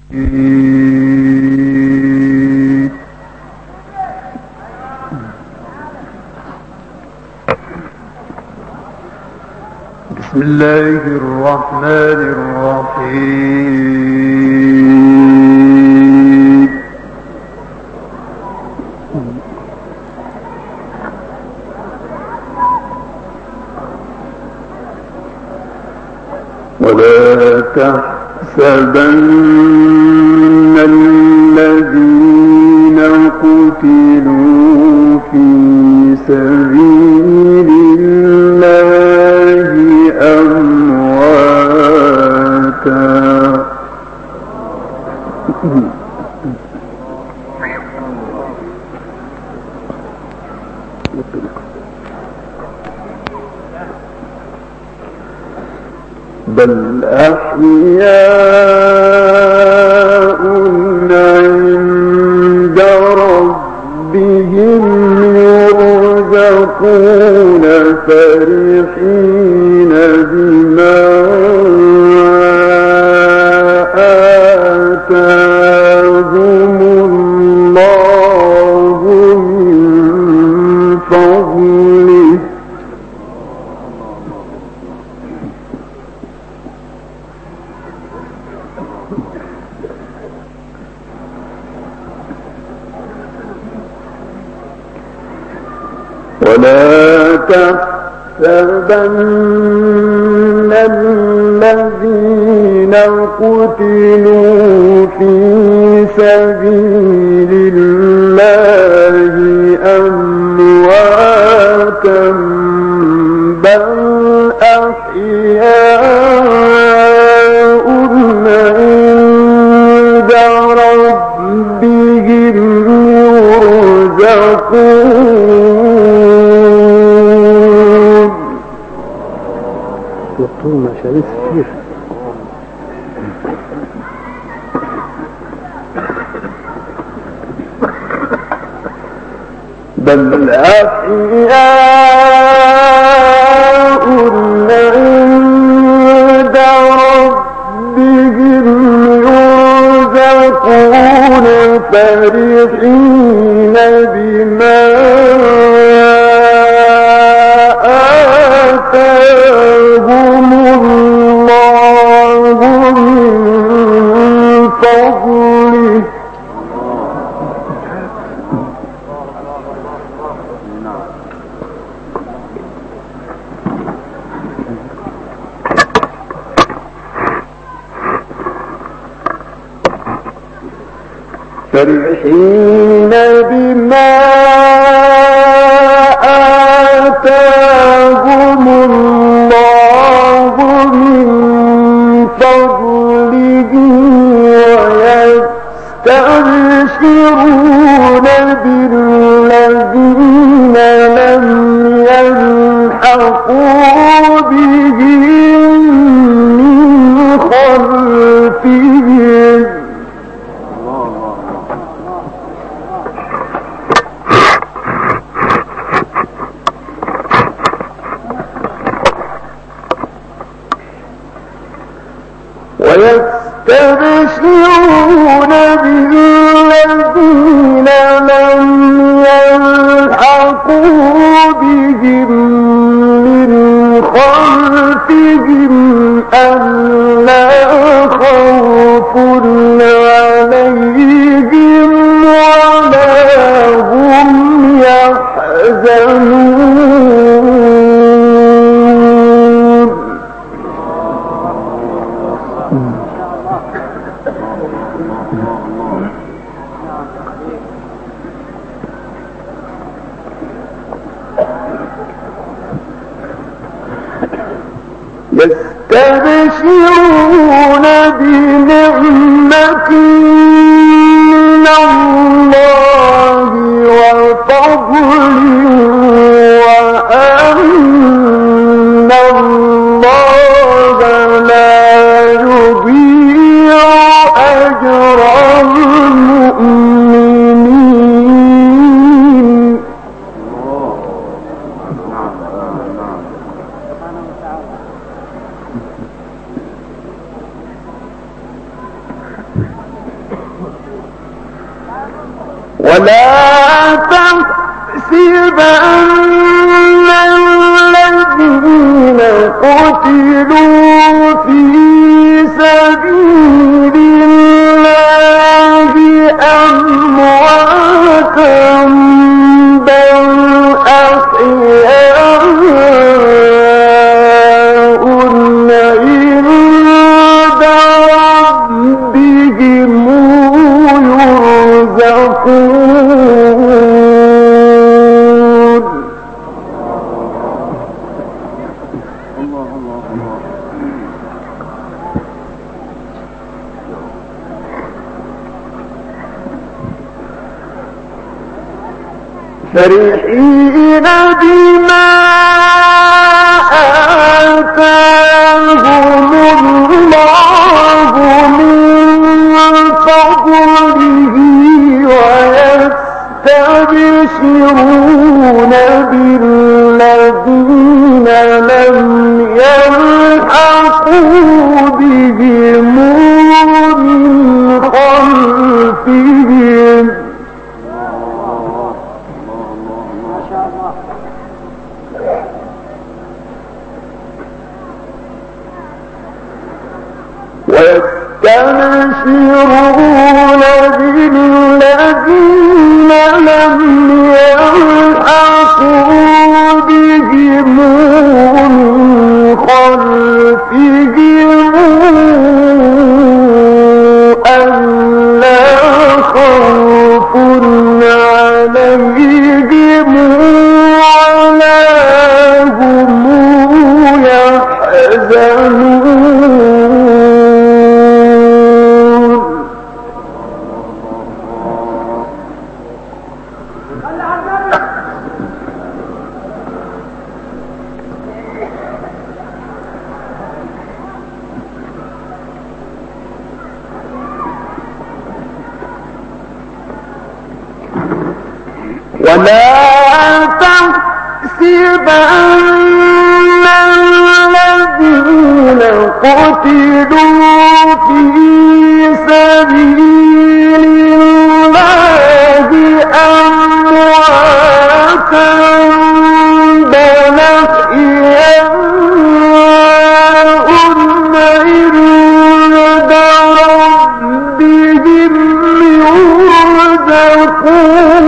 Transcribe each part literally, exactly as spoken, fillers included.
بسم الله الرحمن الرحيم. ولا تحسبن الذين قتلوا في سبيل الله أمواتا بل أحياء عند ربهم يرزقون فرحين بما آتاهم الله من فضله ولا تحسبن الذين قتلوا في سبيل الله أمواتا بل أحياء عند ربهم يرزقون. دكتور مشاريع كتير. بل أحياء عند ربهم يرزقون فرحين بما آتاهم الله من فضله فرحين بما آتاهم الله من فضله ويستبشرون بالذين لم يلحقوا بهم من خلفهم ويستبشرون بالذين لم يلحقوا بهم من خلفهم ألا خوف عليهم ولا هم يحزنون. يستبشرون بنعمة من الله وفضل وأن الله لا يضيع أجر المؤمنين. ولا تحسبن الذين قتلوا في سبيل الله أمواتا بل أحياء عند ربهم يرزقون. فرحين بما آتاهم الله من فضله ويستبشرون بالذين لم يلحقوا بهم من خلفهم ويستبشرون بالذين لم يلحقوا بهم من خلفهم ألا خوف عليهم ولا هم يحزنون. ولا تحسبن الذين قتلوا في سبيل الله أمواتا بل أحياء عند ربهم يرزقون.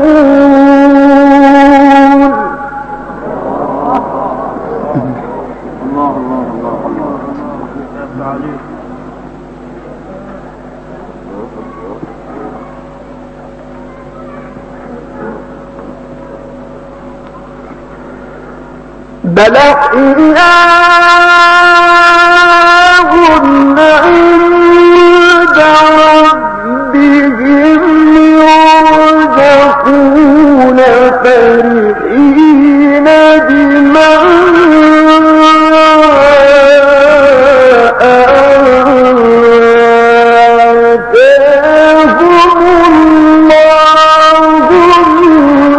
بل أحياء عند ربهم يرزقون فرحين بما آتاهم الله من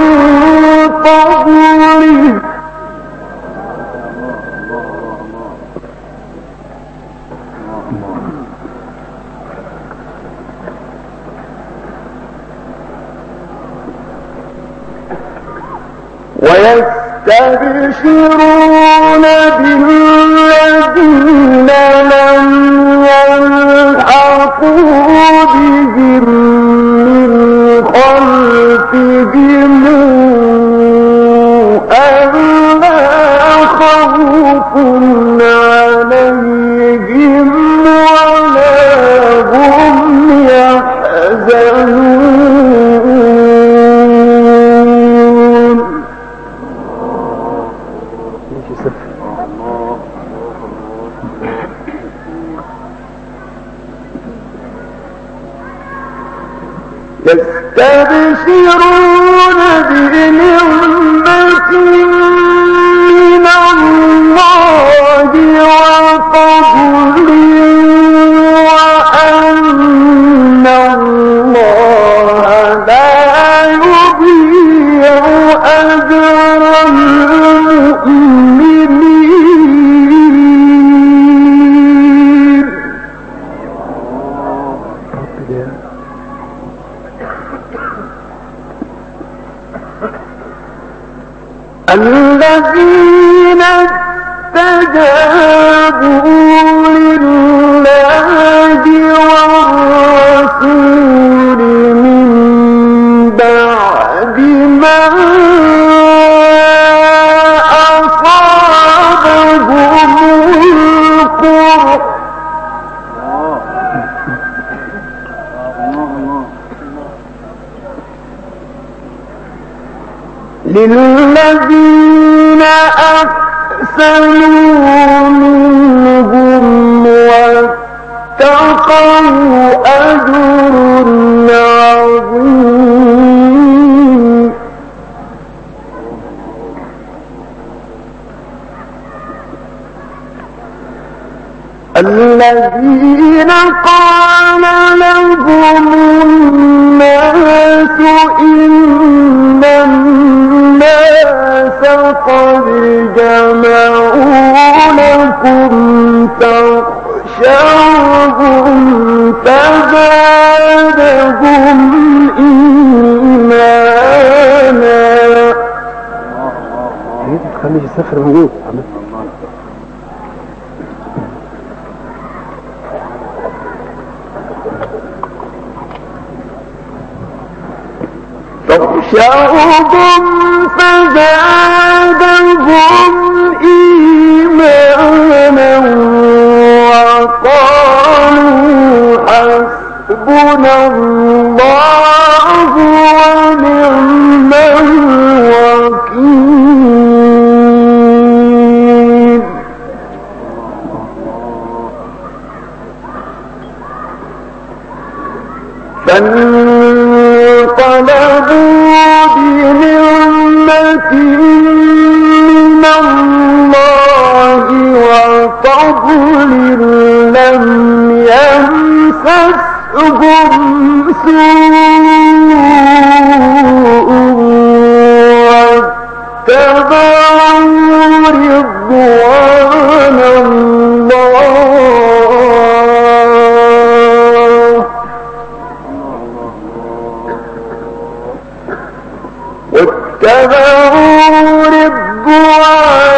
فضله ويستبشرون بالذين لم يلحقوا بهم من خلفهم ألا خوف عليهم ولا هم يحزنون. يستبشرون بنعمة من الله وفضل وأن الله لا يضيع أجر المؤمنين. الذين استجابوا لله والرسول من بعد ما أصابهم القرح للذين أحسنوا منهم واتقوا أجر عظيم الذين قال لهم الناس إن الناس قد جمعوا لكم فاخشوهم فزادهم إيمانا. خليه يسافر موجود. فاخشوهم فزادهم إيمانا وقالوا حسبنا الله ونعم الوكيل. فانقلبوا بنعمة من الله وفضل لم يمسسهم سوء واتبعوا رضوان الله واتبعوا رضوان